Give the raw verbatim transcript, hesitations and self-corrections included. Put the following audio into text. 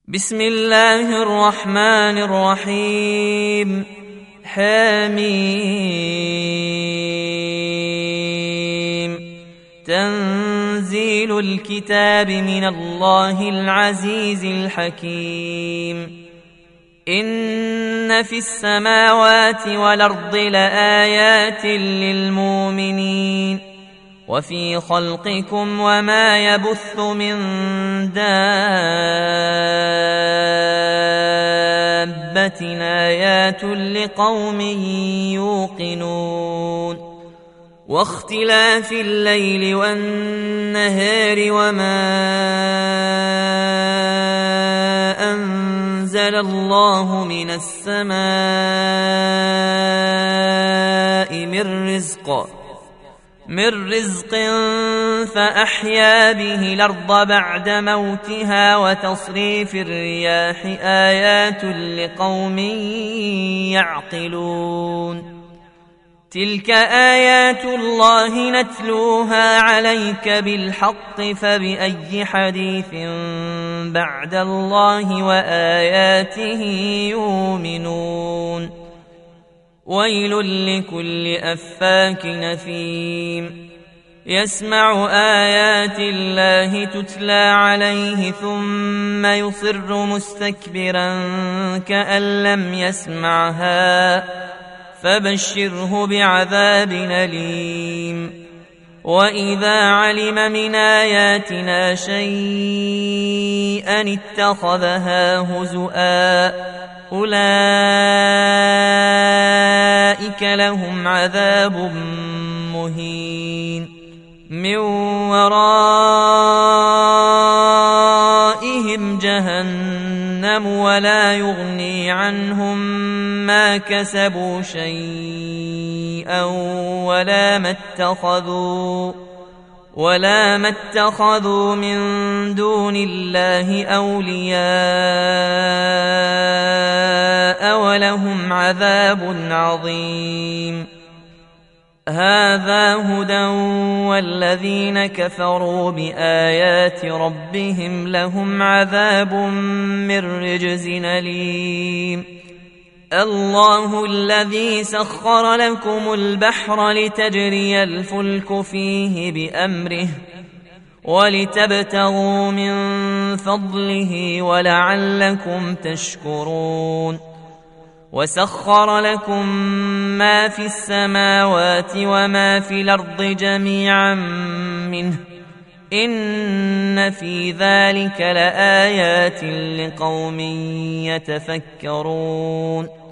بسم الله الرحمن الرحيم. حميم. تنزيل الكتاب من الله العزيز الحكيم. إن في السماوات والأرض لآيات للمؤمنين وفي خلقكم وما يبث من دابة آيات لقوم يوقنون. واختلاف الليل والنهار وما أنزل الله من السماء من رزق من رزق فأحيا به الأرض بعد موتها وتصريف الرياح آيات لقوم يعقلون. تلك آيات الله نتلوها عليك بالحق فبأي حديث بعد الله وآياته يؤمنون. ويل لكل أفاك نثيم يسمع آيات الله تتلى عليه ثم يصر مستكبرا كأن لم يسمعها فبشره بعذاب أليم. وإذا علم من آياتنا شيئا اتخذها هزؤا أولئك لهم عذاب مهين من ورائهم جهنم ولا يغني عنهم ما كسبوا شيئا ولا ما اتخذوا ولا ما اتخذوا من دون الله أولياء ولهم عذاب عظيم. هذا هدى والذين كفروا بآيات ربهم لهم عذاب من رجز أليم. الله الذي سخر لكم البحر لتجري الفلك فيه بأمره ولتبتغوا من فضله ولعلكم تشكرون. وسخر لكم ما في السماوات وما في الأرض جميعا منه إن في ذلك لآيات لقوم يتفكرون.